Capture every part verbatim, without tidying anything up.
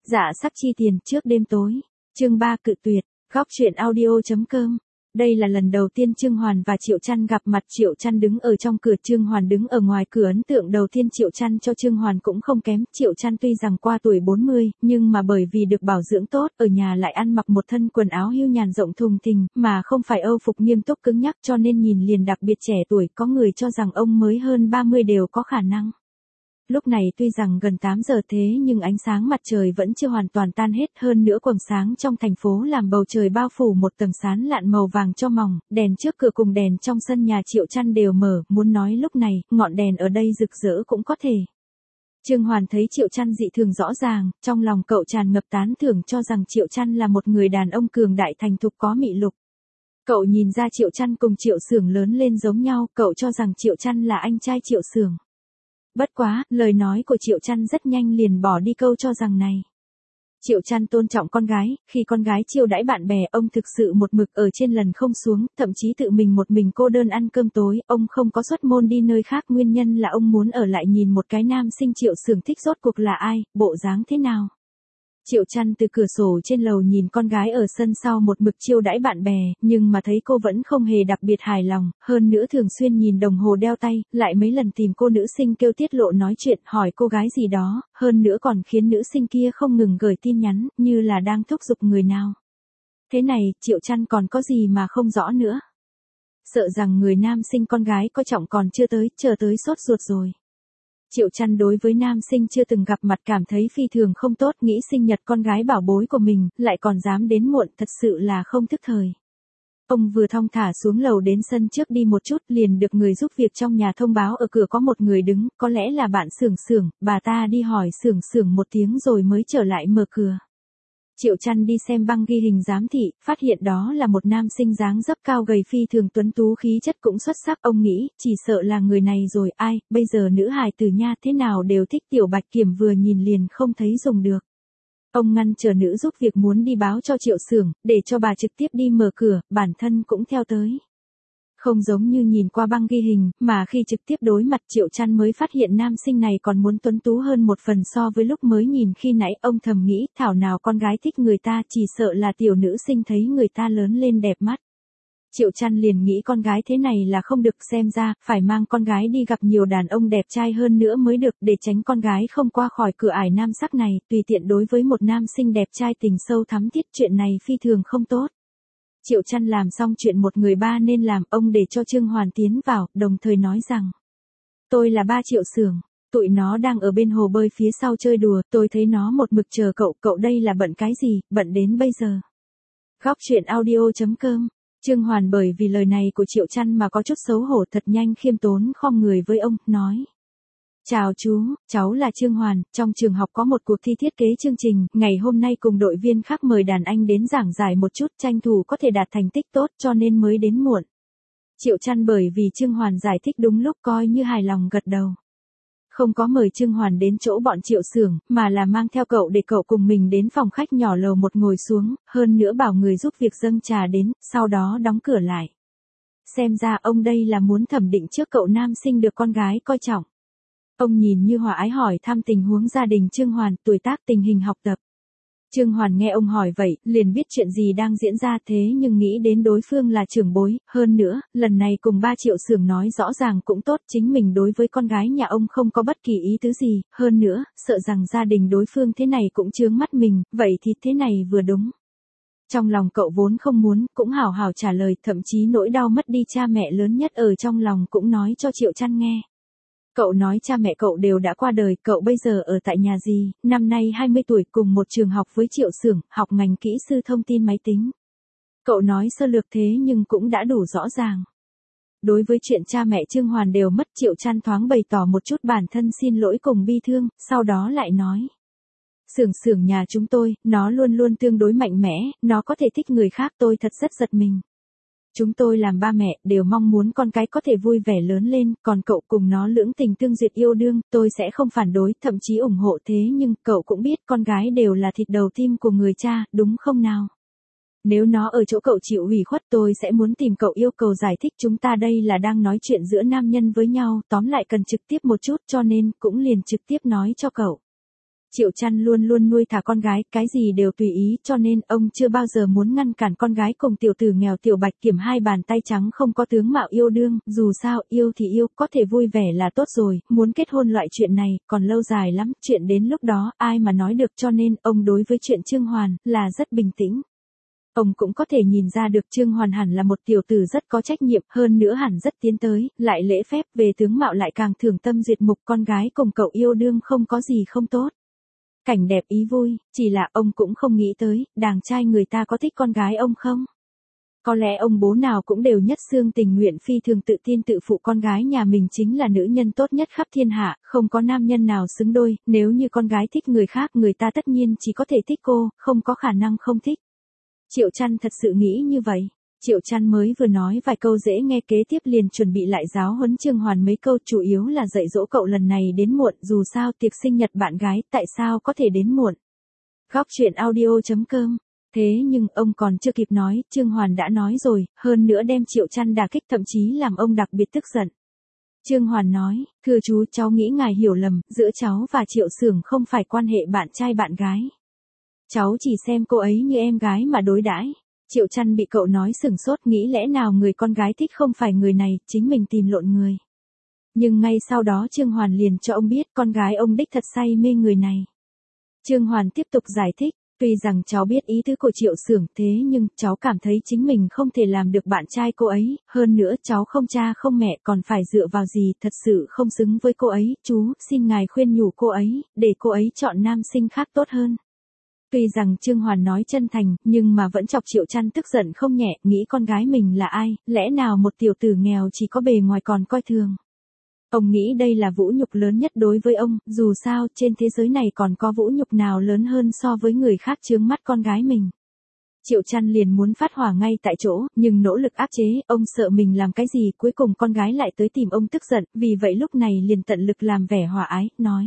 Dạ sắc chi tiền trước đêm tối. Chương ba cự tuyệt. Góc truyện audio.com. Đây là lần đầu tiên Trương Hoàn và Triệu Chăn gặp mặt. Triệu Chăn đứng ở trong cửa, Trương Hoàn đứng ở ngoài cửa. Ấn tượng đầu tiên Triệu Chăn cho Trương Hoàn cũng không kém. Triệu Chăn tuy rằng qua tuổi bốn mươi, nhưng mà bởi vì được bảo dưỡng tốt, ở nhà lại ăn mặc một thân quần áo hưu nhàn rộng thùng thình, mà không phải âu phục nghiêm túc cứng nhắc, cho nên nhìn liền đặc biệt trẻ tuổi. Có người cho rằng ông mới hơn ba mươi đều có khả năng. Lúc này tuy rằng gần tám giờ thế nhưng ánh sáng mặt trời vẫn chưa hoàn toàn tan hết, hơn nữa quầng sáng trong thành phố làm bầu trời bao phủ một tầng sáng lạn màu vàng cho mỏng, đèn trước cửa cùng đèn trong sân nhà Triệu Chăn đều mở, muốn nói lúc này, ngọn đèn ở đây rực rỡ cũng có thể. Trương Hoàn thấy Triệu Chăn dị thường rõ ràng, trong lòng cậu tràn ngập tán thưởng, cho rằng Triệu Chăn là một người đàn ông cường đại thành thục có mị lực. Cậu nhìn ra Triệu Chăn cùng Triệu Xưởng lớn lên giống nhau, cậu cho rằng Triệu Chăn là anh trai Triệu Xưởng. Bất quá, lời nói của Triệu Chăn rất nhanh liền bỏ đi câu cho rằng này. Triệu Chăn tôn trọng con gái, khi con gái chiêu đãi bạn bè, ông thực sự một mực ở trên lần không xuống, thậm chí tự mình một mình cô đơn ăn cơm tối, ông không có xuất môn đi nơi khác, nguyên nhân là ông muốn ở lại nhìn một cái nam sinh Triệu Xưởng thích rốt cuộc là ai, bộ dáng thế nào. Triệu Chăn từ cửa sổ trên lầu nhìn con gái ở sân sau một mực chiêu đãi bạn bè, nhưng mà thấy cô vẫn không hề đặc biệt hài lòng, hơn nữa thường xuyên nhìn đồng hồ đeo tay, lại mấy lần tìm cô nữ sinh kêu tiết lộ nói chuyện, hỏi cô gái gì đó, hơn nữa còn khiến nữ sinh kia không ngừng gửi tin nhắn, như là đang thúc giục người nào. Thế này, Triệu Chăn còn có gì mà không rõ nữa. Sợ rằng người nam sinh con gái coi trọng còn chưa tới, chờ tới sốt ruột rồi. Triệu Chăn đối với nam sinh chưa từng gặp mặt cảm thấy phi thường không tốt, nghĩ sinh nhật con gái bảo bối của mình, lại còn dám đến muộn, thật sự là không thức thời. Ông vừa thong thả xuống lầu đến sân trước đi một chút, liền được người giúp việc trong nhà thông báo ở cửa có một người đứng, có lẽ là bạn Xưởng Xưởng, bà ta đi hỏi Xưởng Xưởng một tiếng rồi mới trở lại mở cửa. Triệu Chăn đi xem băng ghi hình giám thị, phát hiện đó là một nam sinh dáng dấp cao gầy phi thường tuấn tú, khí chất cũng xuất sắc, ông nghĩ, chỉ sợ là người này rồi, ai, bây giờ nữ hài tử nha thế nào đều thích Tiểu Bạch Kiểm, vừa nhìn liền không thấy dùng được. Ông ngăn chờ nữ giúp việc muốn đi báo cho Triệu Xưởng, để cho bà trực tiếp đi mở cửa, bản thân cũng theo tới. Không giống như nhìn qua băng ghi hình, mà khi trực tiếp đối mặt Triệu Chăn mới phát hiện nam sinh này còn muốn tuấn tú hơn một phần so với lúc mới nhìn khi nãy, ông thầm nghĩ, thảo nào con gái thích người ta, chỉ sợ là tiểu nữ sinh thấy người ta lớn lên đẹp mắt. Triệu Chăn liền nghĩ con gái thế này là không được, xem ra, phải mang con gái đi gặp nhiều đàn ông đẹp trai hơn nữa mới được, để tránh con gái không qua khỏi cửa ải nam sắc này, tùy tiện đối với một nam sinh đẹp trai tình sâu thắm thiết, chuyện này phi thường không tốt. Triệu Chăn làm xong chuyện một người ba nên làm, ông để cho Trương Hoàn tiến vào, đồng thời nói rằng: Tôi là ba Triệu Xưởng, tụi nó đang ở bên hồ bơi phía sau chơi đùa, tôi thấy nó một mực chờ cậu, cậu đây là bận cái gì, bận đến bây giờ. Góc truyện audio.com. Trương Hoàn bởi vì lời này của Triệu Chăn mà có chút xấu hổ, thật nhanh khiêm tốn khom người với ông, nói: Chào chú, cháu là Trương Hoàn, trong trường học có một cuộc thi thiết kế chương trình, ngày hôm nay cùng đội viên khác mời đàn anh đến giảng giải một chút, tranh thủ có thể đạt thành tích tốt cho nên mới đến muộn. Triệu Chăn bởi vì Trương Hoàn giải thích đúng lúc coi như hài lòng gật đầu. Không có mời Trương Hoàn đến chỗ bọn Triệu Xưởng, mà là mang theo cậu để cậu cùng mình đến phòng khách nhỏ lầu một ngồi xuống, hơn nữa bảo người giúp việc dâng trà đến, sau đó đóng cửa lại. Xem ra ông đây là muốn thẩm định trước cậu nam sinh được con gái coi trọng. Ông nhìn như hòa ái hỏi thăm tình huống gia đình Trương Hoàn, tuổi tác, tình hình học tập. Trương Hoàn nghe ông hỏi vậy, liền biết chuyện gì đang diễn ra, thế nhưng nghĩ đến đối phương là trưởng bối, hơn nữa, lần này cùng ba Triệu Xưởng nói rõ ràng cũng tốt, chính mình đối với con gái nhà ông không có bất kỳ ý tứ gì, hơn nữa, sợ rằng gia đình đối phương thế này cũng chướng mắt mình, vậy thì thế này vừa đúng. Trong lòng cậu vốn không muốn, cũng hào hào trả lời, thậm chí nỗi đau mất đi cha mẹ lớn nhất ở trong lòng cũng nói cho Triệu Chăn nghe. Cậu nói cha mẹ cậu đều đã qua đời, cậu bây giờ ở tại nhà gì, năm nay hai mươi tuổi, cùng một trường học với Triệu Xưởng, học ngành kỹ sư thông tin máy tính. Cậu nói sơ lược thế nhưng cũng đã đủ rõ ràng. Đối với chuyện cha mẹ Trương Hoàn đều mất, Triệu Chăn thoáng bày tỏ một chút bản thân xin lỗi cùng bi thương, sau đó lại nói: Xưởng Xưởng nhà chúng tôi, nó luôn luôn tương đối mạnh mẽ, nó có thể thích người khác, tôi thật rất giật mình. Chúng tôi làm ba mẹ, đều mong muốn con cái có thể vui vẻ lớn lên, còn cậu cùng nó lưỡng tình tương duyệt yêu đương, tôi sẽ không phản đối, thậm chí ủng hộ, thế nhưng, cậu cũng biết con gái đều là thịt đầu tim của người cha, đúng không nào? Nếu nó ở chỗ cậu chịu ủy khuất, tôi sẽ muốn tìm cậu yêu cầu giải thích, chúng ta đây là đang nói chuyện giữa nam nhân với nhau, tóm lại cần trực tiếp một chút, cho nên, cũng liền trực tiếp nói cho cậu. Triệu Chăn luôn luôn nuôi thả con gái, cái gì đều tùy ý, cho nên ông chưa bao giờ muốn ngăn cản con gái cùng tiểu tử nghèo Tiểu Bạch Kiểm hai bàn tay trắng không có tướng mạo yêu đương, dù sao, yêu thì yêu, có thể vui vẻ là tốt rồi, muốn kết hôn loại chuyện này, còn lâu dài lắm, chuyện đến lúc đó, ai mà nói được, cho nên, ông đối với chuyện Trương Hoàn, là rất bình tĩnh. Ông cũng có thể nhìn ra được Trương Hoàn hẳn là một tiểu tử rất có trách nhiệm, hơn nữa hẳn rất tiến tới, lại lễ phép, về tướng mạo lại càng thường tâm duyệt mục, con gái cùng cậu yêu đương không có gì không tốt. Cảnh đẹp ý vui, chỉ là ông cũng không nghĩ tới, đàng trai người ta có thích con gái ông không? Có lẽ ông bố nào cũng đều nhất xương tình nguyện phi thường tự tin tự phụ con gái nhà mình chính là nữ nhân tốt nhất khắp thiên hạ, không có nam nhân nào xứng đôi, nếu như con gái thích người khác người ta tất nhiên chỉ có thể thích cô, không có khả năng không thích. Triệu Chăn thật sự nghĩ như vậy. Triệu Chăn mới vừa nói vài câu dễ nghe kế tiếp liền chuẩn bị lại giáo huấn Trương Hoàn mấy câu chủ yếu là dạy dỗ cậu lần này đến muộn dù sao tiệc sinh nhật bạn gái tại sao có thể đến muộn. Góc truyện audio chấm com. Thế nhưng ông còn chưa kịp nói, Trương Hoàn đã nói rồi, hơn nữa đem Triệu Chăn đả kích thậm chí làm ông đặc biệt tức giận. Trương Hoàn nói, thưa chú cháu nghĩ ngài hiểu lầm, giữa cháu và Triệu Xưởng không phải quan hệ bạn trai bạn gái. Cháu chỉ xem cô ấy như em gái mà đối đãi. Triệu Chăn bị cậu nói sửng sốt nghĩ lẽ nào người con gái thích không phải người này, chính mình tìm lộn người. Nhưng ngay sau đó Trương Hoàn liền cho ông biết con gái ông đích thật say mê người này. Trương Hoàn tiếp tục giải thích, tuy rằng cháu biết ý tứ của Triệu Xưởng thế nhưng cháu cảm thấy chính mình không thể làm được bạn trai cô ấy, hơn nữa cháu không cha không mẹ còn phải dựa vào gì thật sự không xứng với cô ấy, chú xin ngài khuyên nhủ cô ấy, để cô ấy chọn nam sinh khác tốt hơn. Tuy rằng Trương Hoàn nói chân thành, nhưng mà vẫn chọc Triệu Chăn tức giận không nhẹ, nghĩ con gái mình là ai, lẽ nào một tiểu tử nghèo chỉ có bề ngoài còn coi thường. Ông nghĩ đây là vũ nhục lớn nhất đối với ông, dù sao trên thế giới này còn có vũ nhục nào lớn hơn so với người khác chướng mắt con gái mình. Triệu Chăn liền muốn phát hỏa ngay tại chỗ, nhưng nỗ lực áp chế, ông sợ mình làm cái gì, cuối cùng con gái lại tới tìm ông tức giận, vì vậy lúc này liền tận lực làm vẻ hòa ái, nói.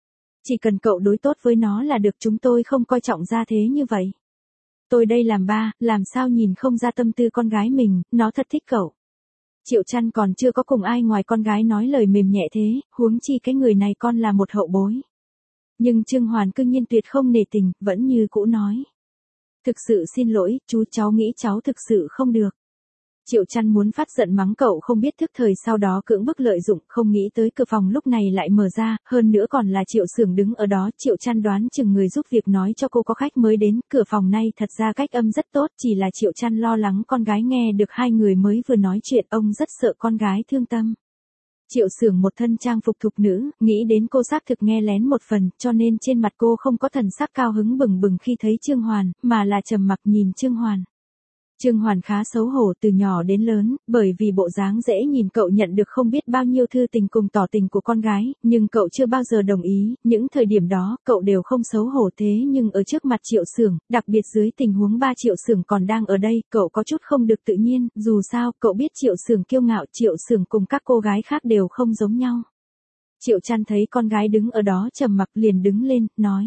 Chỉ cần cậu đối tốt với nó là được, chúng tôi không coi trọng gia thế như vậy. Tôi đây làm ba, làm sao nhìn không ra tâm tư con gái mình, nó thật thích cậu. Triệu Chăn còn chưa có cùng ai ngoài con gái nói lời mềm nhẹ thế, huống chi cái người này con là một hậu bối. Nhưng Trương Hoàn cương nhiên tuyệt không nể tình, vẫn như cũ nói. Thực sự xin lỗi, chú cháu nghĩ cháu thực sự không được. Triệu Chăn muốn phát giận mắng cậu không biết thức thời, sau đó cưỡng bức lợi dụng, không nghĩ tới cửa phòng lúc này lại mở ra, hơn nữa còn là Triệu Xưởng đứng ở đó. Triệu Chăn đoán chừng người giúp việc nói cho cô có khách mới đến, cửa phòng này thật ra cách âm rất tốt, chỉ là Triệu Chăn lo lắng con gái nghe được hai người mới vừa nói chuyện, ông rất sợ con gái thương tâm. Triệu Xưởng một thân trang phục thục nữ, nghĩ đến cô xác thực nghe lén một phần, cho nên trên mặt cô không có thần sắc cao hứng bừng bừng khi thấy Trương Hoàn, mà là trầm mặc nhìn Trương Hoàn. Trương Hoàn khá xấu hổ từ nhỏ đến lớn, bởi vì bộ dáng dễ nhìn cậu nhận được không biết bao nhiêu thư tình cùng tỏ tình của con gái, nhưng cậu chưa bao giờ đồng ý, những thời điểm đó cậu đều không xấu hổ thế nhưng ở trước mặt Triệu Xưởng, đặc biệt dưới tình huống ba Triệu Xưởng còn đang ở đây, cậu có chút không được tự nhiên, dù sao cậu biết Triệu Xưởng kiêu ngạo, Triệu Xưởng cùng các cô gái khác đều không giống nhau. Triệu Chăn thấy con gái đứng ở đó trầm mặc liền đứng lên, nói.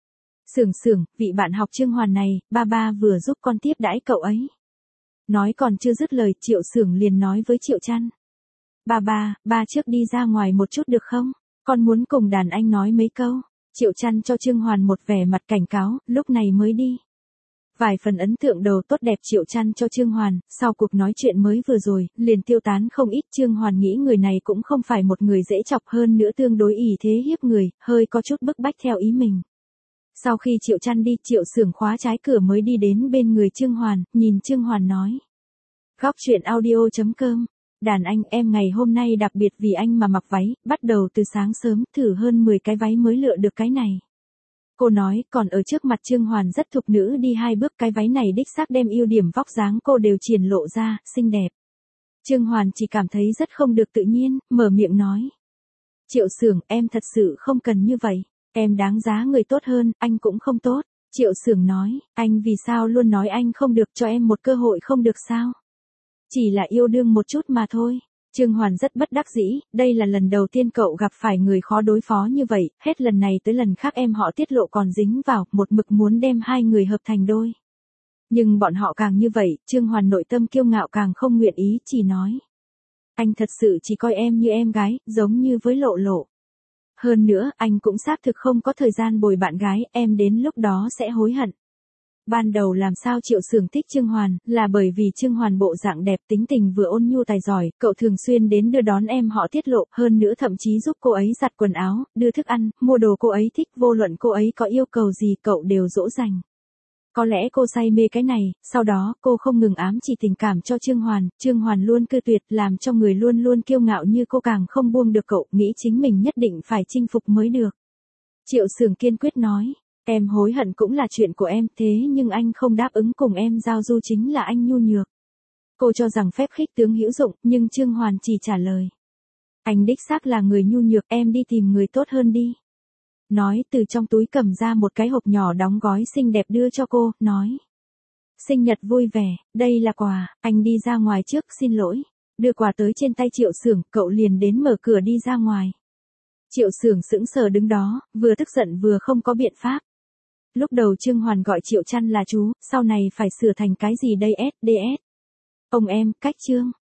Xưởng Xưởng, vị bạn học Trương Hoàn này, ba ba vừa giúp con tiếp đãi cậu ấy. Nói còn chưa dứt lời, Triệu Xưởng liền nói với Triệu Chăn. Ba ba, ba trước đi ra ngoài một chút được không? Con muốn cùng đàn anh nói mấy câu. Triệu Chăn cho Trương Hoàn một vẻ mặt cảnh cáo, lúc này mới đi. Vài phần ấn tượng đầu tốt đẹp Triệu Chăn cho Trương Hoàn, sau cuộc nói chuyện mới vừa rồi, liền tiêu tán không ít. Trương Hoàn nghĩ người này cũng không phải một người dễ chọc, hơn nữa tương đối ỷ thế hiếp người, hơi có chút bức bách theo ý mình. Sau khi Triệu Chăn đi, Triệu Xưởng khóa trái cửa mới đi đến bên người Trương Hoàn, nhìn Trương Hoàn nói. Góc truyện audio chấm com. Đàn anh em ngày hôm nay đặc biệt vì anh mà mặc váy, bắt đầu từ sáng sớm, thử hơn mười cái váy mới lựa được cái này. Cô nói, còn ở trước mặt Trương Hoàn rất thục nữ đi hai bước, cái váy này đích xác đem ưu điểm vóc dáng cô đều triển lộ ra, xinh đẹp. Trương Hoàn chỉ cảm thấy rất không được tự nhiên, mở miệng nói. Triệu Xưởng, em thật sự không cần như vậy. Em đáng giá người tốt hơn, anh cũng không tốt. Triệu Xưởng nói, anh vì sao luôn nói anh không được, cho em một cơ hội không được sao? Chỉ là yêu đương một chút mà thôi. Trương Hoàn rất bất đắc dĩ, đây là lần đầu tiên cậu gặp phải người khó đối phó như vậy, hết lần này tới lần khác em họ tiết lộ còn dính vào, một mực muốn đem hai người hợp thành đôi. Nhưng bọn họ càng như vậy, Trương Hoàn nội tâm kiêu ngạo càng không nguyện ý, chỉ nói. Anh thật sự chỉ coi em như em gái, giống như với Lộ Lộ. Hơn nữa, anh cũng xác thực không có thời gian bồi bạn gái, em đến lúc đó sẽ hối hận. Ban đầu làm sao Triệu Sưởng thích Trương Hoàn, là bởi vì Trương Hoàn bộ dạng đẹp, tính tình vừa ôn nhu tài giỏi, cậu thường xuyên đến đưa đón em họ tiết lộ, hơn nữa thậm chí giúp cô ấy giặt quần áo, đưa thức ăn, mua đồ cô ấy thích, vô luận cô ấy có yêu cầu gì cậu đều dỗ dành. Có lẽ cô say mê cái này, sau đó cô không ngừng ám chỉ tình cảm cho Trương Hoàn, Trương Hoàn luôn cự tuyệt, làm cho người luôn luôn kiêu ngạo như cô càng không buông được cậu, nghĩ chính mình nhất định phải chinh phục mới được. Triệu Sưởng kiên quyết nói, em hối hận cũng là chuyện của em, thế nhưng anh không đáp ứng cùng em giao du chính là anh nhu nhược. Cô cho rằng phép khích tướng hữu dụng, nhưng Trương Hoàn chỉ trả lời. Anh đích xác là người nhu nhược, em đi tìm người tốt hơn đi. Nói từ trong túi cầm ra một cái hộp nhỏ đóng gói xinh đẹp đưa cho cô, nói. Sinh nhật vui vẻ, đây là quà, anh đi ra ngoài trước, xin lỗi. Đưa quà tới trên tay Triệu Sưởng, cậu liền đến mở cửa đi ra ngoài. Triệu Sưởng sững sờ đứng đó, vừa tức giận vừa không có biện pháp. Lúc đầu Trương Hoàn gọi Triệu Chăn là chú, sau này phải sửa thành cái gì đây ét đê ét. Ông em, cách Trương.